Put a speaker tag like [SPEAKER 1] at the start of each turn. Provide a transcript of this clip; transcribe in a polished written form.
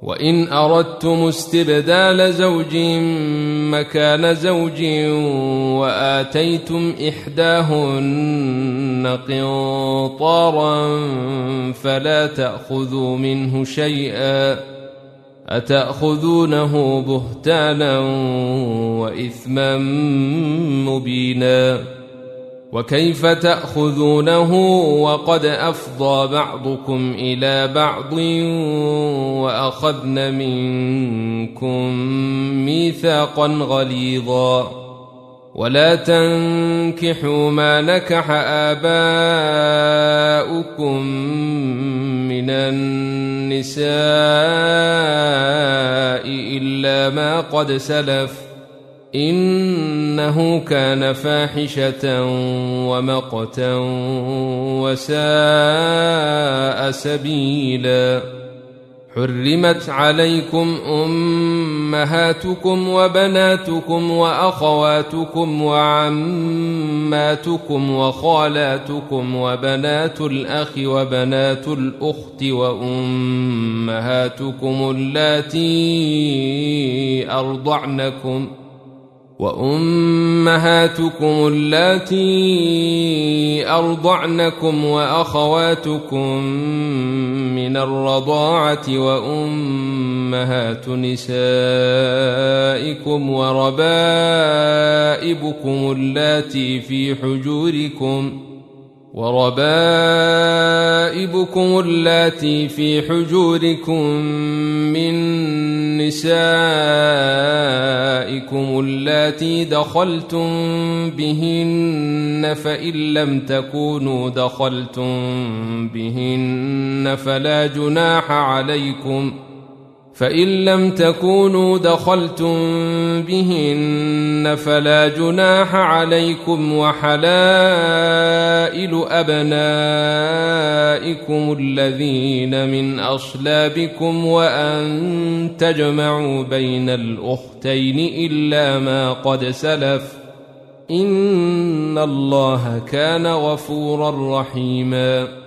[SPEAKER 1] وإن أردتم استبدال زوج مكان زوج وآتيتم إحداهن قنطارا فلا تأخذوا منه شيئا أتأخذونه بهتانا وإثما مبينا وكيف تأخذونه وقد أفضى بعضكم إلى بعض وأخذن منكم ميثاقا غليظا ولا تنكحوا ما نكح آباؤكم من النساء إلا ما قد سلف إنه كان فاحشة ومقتا وساء سبيلا حرمت عليكم أمهاتكم وبناتكم وأخواتكم وعماتكم وخالاتكم وبنات الأخ وبنات الأخت وأمهاتكم اللاتي أرضعنكم وأخواتكم من الرضاعة وأمهات نسائكم وربائبكم اللاتي في حجوركم من نسائكم اللاتي دخلتم بهن فإن لم تكونوا دخلتم بهن فلا جناح عليكم وحلائل أبنائكم الذين من أصلابكم وأن تجمعوا بين الأختين إلا ما قد سلف إن الله كان غفورا رحيما